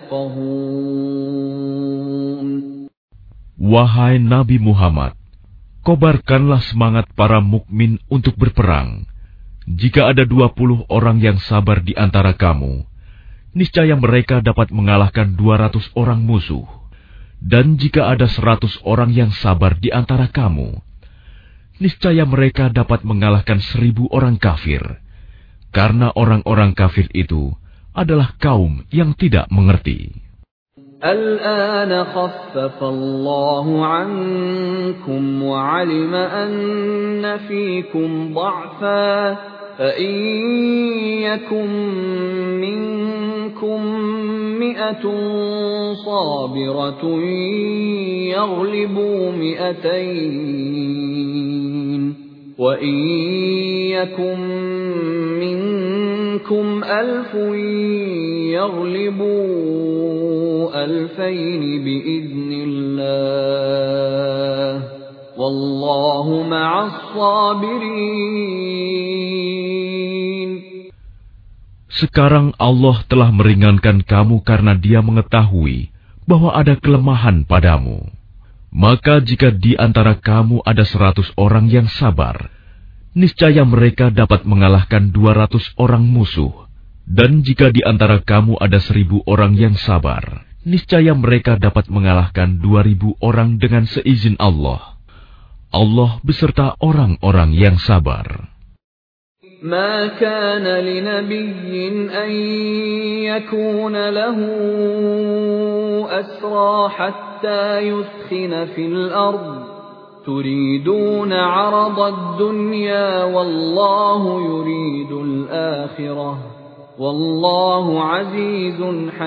يفقهون. Wahai Nabi Muhammad, kobarkanlah semangat para mukmin untuk berperang. Jika ada dua puluh orang yang sabar di antara kamu, niscaya mereka dapat mengalahkan dua ratus orang musuh. Dan jika ada seratus orang yang sabar di antara kamu, niscaya mereka dapat mengalahkan seribu orang kafir. Karena orang-orang kafir itu adalah kaum yang tidak mengerti. Al-ana khaffafa Allahu ankum wa 'alima anna fiikum dha'fa فَإِنْ يَكُنْ مِنْكُمْ مِئَةٌ صَابِرَةٌ يَغْلِبُوا مِئَتَيْنِ وَإِنْ يَكُنْ مِنْكُمْ أَلْفٌ يَغْلِبُوا أَلْفَيْنِ بِإِذْنِ اللَّهِ وَاللَّهُ مَعَ الصَّابِرِينَ. Sekarang Allah telah meringankan kamu karena Dia mengetahui bahwa ada kelemahan padamu. Maka jika di antara kamu ada seratus orang yang sabar, niscaya mereka dapat mengalahkan dua ratus orang musuh. Dan jika di antara kamu ada seribu orang yang sabar, niscaya mereka dapat mengalahkan dua ribu orang dengan seizin Allah. Allah beserta orang-orang yang sabar. ما كان لنبي أن يكون له أسرى حتى يثخن في الأرض تريدون عرض الدنيا والله يريد الآخرة والله عزيز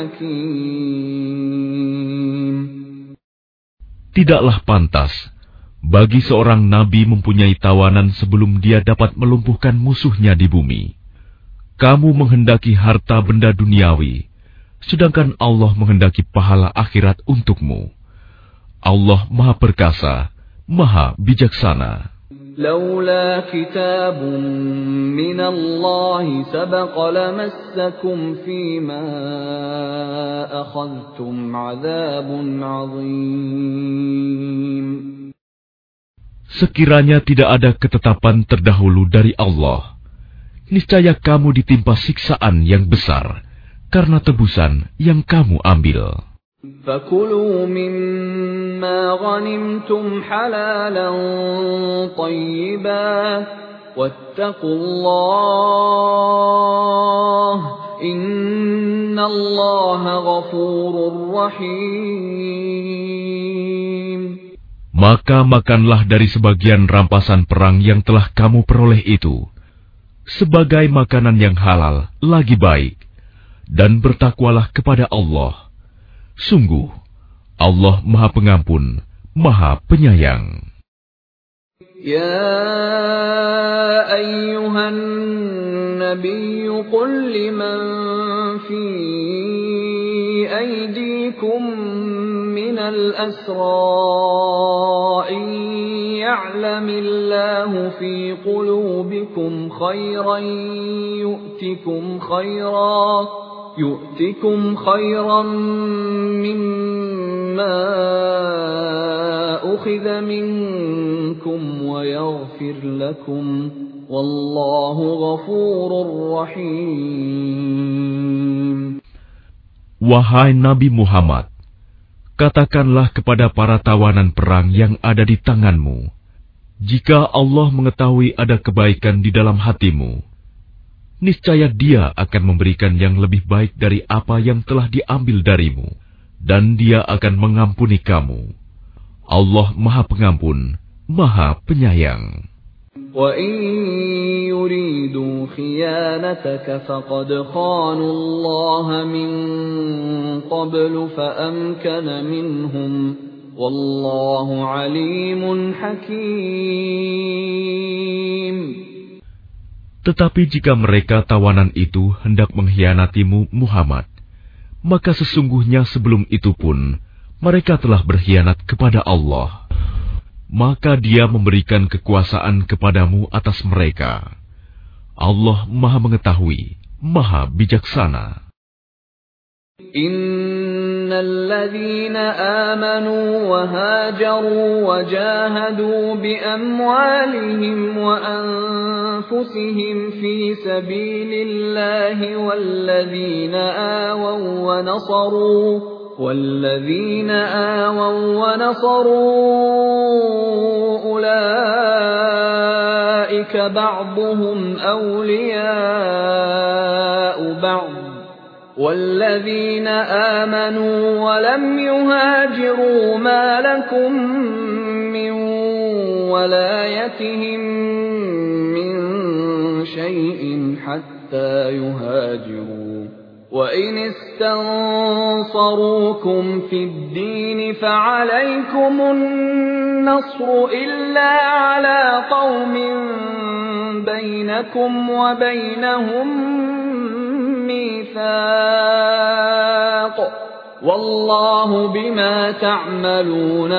حكيم. Tidaklah pantas bagi seorang nabi mempunyai tawanan sebelum dia dapat melumpuhkan musuhnya di bumi. Kamu menghendaki harta benda duniawi, sedangkan Allah menghendaki pahala akhirat untukmu. Allah Maha Perkasa, Maha Bijaksana. لولا كتاب من الله سبق لمسكم فيما أخذتم عذاب عظيم. Sekiranya tidak ada ketetapan terdahulu dari Allah, niscaya kamu ditimpa siksaan yang besar karena tebusan yang kamu ambil. فَكُلُوا مِمَّا غَنِمْتُمْ حَلَالًا طَيِّبًا وَاتَّقُوا اللَّهَ إِنَّ اللَّهَ غَفُورٌ رَّحِيمٌ. Maka makanlah dari sebagian rampasan perang yang telah kamu peroleh itu, sebagai makanan yang halal lagi baik, dan bertakwalah kepada Allah. Sungguh, Allah Maha Pengampun, Maha Penyayang. Ya ayyuhan nabiyyu qul liman fi aydikum minal asra in ya'lamillahu fi qulubikum khairan yu'tikum khairan يؤتكم خيرا مما أخذ منكم ويغفر لكم والله غفور رحيم. Wahai Nabi Muhammad, katakanlah kepada para tawanan perang yang ada di tanganmu, jika Allah mengetahui ada kebaikan di dalam hatimu, niscaya Dia akan memberikan yang lebih baik dari apa yang telah diambil darimu, dan Dia akan mengampuni kamu. Allah Maha Pengampun, Maha Penyayang. وَإِن يُرِيدُوا خِيَانَتَكَ فَقَدْ خَانُوا اللَّهَ مِن قَبْلُ فَأَمْكَنَ مِنْهُمْ وَاللَّهُ عَلِيمٌ حَكِيمٌ. Tetapi jika mereka tawanan itu hendak mengkhianatimu Muhammad, maka sesungguhnya sebelum itu pun mereka telah berkhianat kepada Allah. Maka Dia memberikan kekuasaan kepadamu atas mereka. Allah Maha Mengetahui, Maha Bijaksana. إن الذين آمنوا وهاجروا وجاهدوا بأموالهم وأنفسهم في سبيل الله والذين آووا ونصروا والذين آووا ونصروا أولئك بعضهم أولياء بعض والذين آمنوا ولم يهاجروا ما لكم من ولايتهم من شيء حتى يهاجروا وإن استنصروكم في الدين فعليكم النصر إلا على قوم بينكم وبينهم ميثاق والله بما تعملون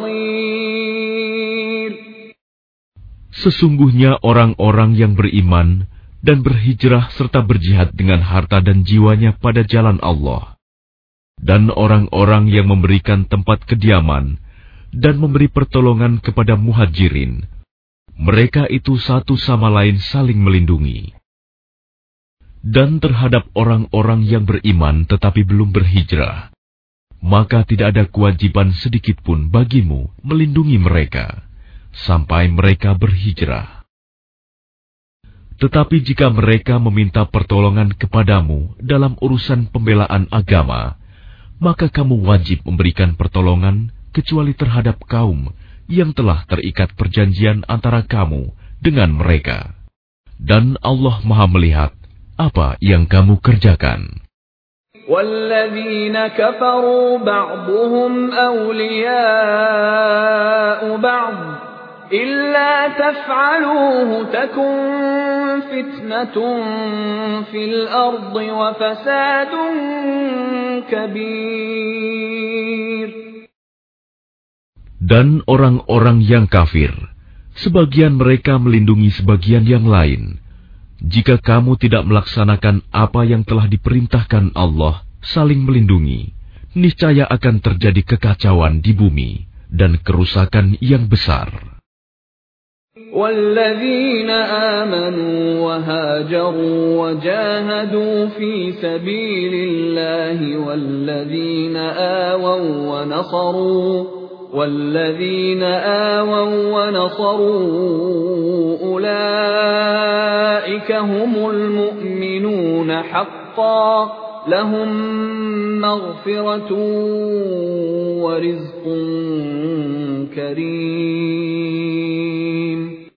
بصير. Sesungguhnya orang-orang yang beriman dan berhijrah serta berjihad dengan harta dan jiwanya pada jalan Allah, dan orang-orang yang memberikan tempat kediaman dan memberi pertolongan kepada muhajirin, mereka itu satu sama lain saling melindungi. Dan terhadap orang-orang yang beriman tetapi belum berhijrah, maka tidak ada kewajiban sedikitpun bagimu melindungi mereka sampai mereka berhijrah. Tetapi jika mereka meminta pertolongan kepadamu dalam urusan pembelaan agama, maka kamu wajib memberikan pertolongan kecuali terhadap kaum yang telah terikat perjanjian antara kamu dengan mereka. Dan Allah Maha melihat apa yang kamu kerjakan. وَالَّذِينَ كَفَرُوا بَعْضُهُمْ أَوْلِيَاءُ بَعْضٍ إِلَّا تَفْعَلُوهُ تَكُنْ فِتْنَةٌ فِي الْأَرْضِ وَفَسَادٌ كَبِيرٌ. Dan orang-orang yang kafir sebagian mereka melindungi sebagian yang lain. Jika kamu tidak melaksanakan apa yang telah diperintahkan Allah, saling melindungi, niscaya akan terjadi kekacauan di bumi dan kerusakan yang besar. وَالَّذِينَ آمَنُوا وَهَاجَرُوا وَجَاهَدُوا فِي سَبِيلِ اللَّهِ وَالَّذِينَ آوَوا وَنَصَرُوا وَالَّذِينَ آوَوا وَنَصَرُوا أُولَئِكَ هُمُ الْمُؤْمِنُونَ حَقًّا لَهُم مَّغْفِرَةٌ وَرِزْقٌ كَرِيمٌ.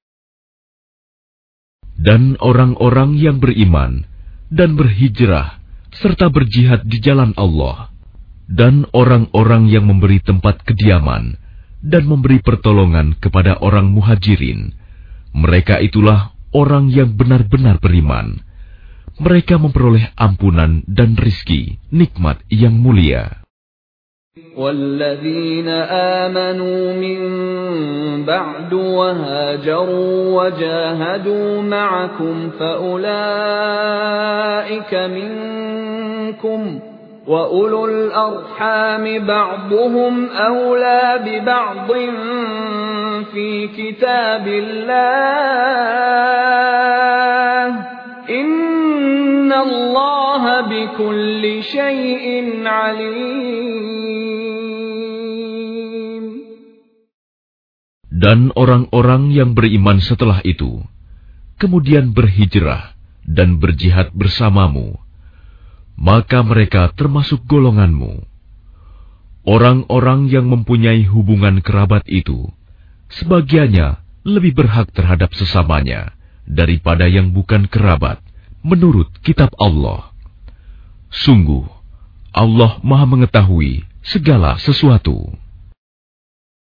Dan orang-orang yang beriman dan berhijrah serta berjihad di jalan Allah, dan orang-orang yang memberi tempat kediaman dan memberi pertolongan kepada orang muhajirin, mereka itulah orang yang benar-benar beriman. Mereka memperoleh ampunan dan rizki, nikmat yang mulia. وَالَّذِينَ آمَنُوا مِن بَعْدُ وَهَاجَرُوا وَجَاهَدُوا مَعَكُمْ فَأُولَئِكَ مِنكُمْ وَأُولُو الْأَرْحَامِ بَعْضُهُمْ أَوْلَى بِبَعْضٍ فِي كِتَابِ اللَّهِ إِنَّ اللَّهَ بِكُلِّ شَيْءٍ عَلِيمٌ. Dan orang-orang yang beriman setelah itu, kemudian berhijrah dan berjihad bersamamu, maka mereka termasuk golonganmu. Orang-orang yang mempunyai hubungan kerabat itu, sebagiannya lebih berhak terhadap sesamanya daripada yang bukan kerabat, menurut kitab Allah. Sungguh, Allah Maha Mengetahui segala sesuatu.